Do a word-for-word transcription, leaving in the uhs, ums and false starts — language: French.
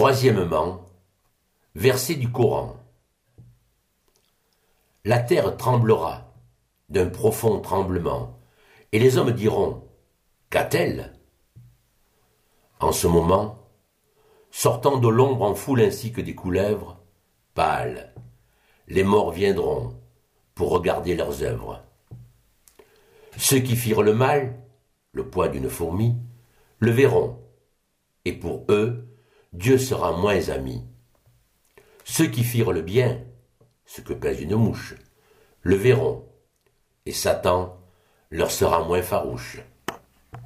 Troisièmement, verset du Coran. La terre tremblera d'un profond tremblement, et les hommes diront, qu'a-t-elle ? En ce moment, sortant de l'ombre en foule ainsi que des couleuvres, pâles, les morts viendront pour regarder leurs œuvres. Ceux qui firent le mal, le poids d'une fourmi, le verront, et pour eux, Dieu sera moins ami. Ceux qui firent le bien, ce que pèse une mouche, le verront, et Satan leur sera moins farouche.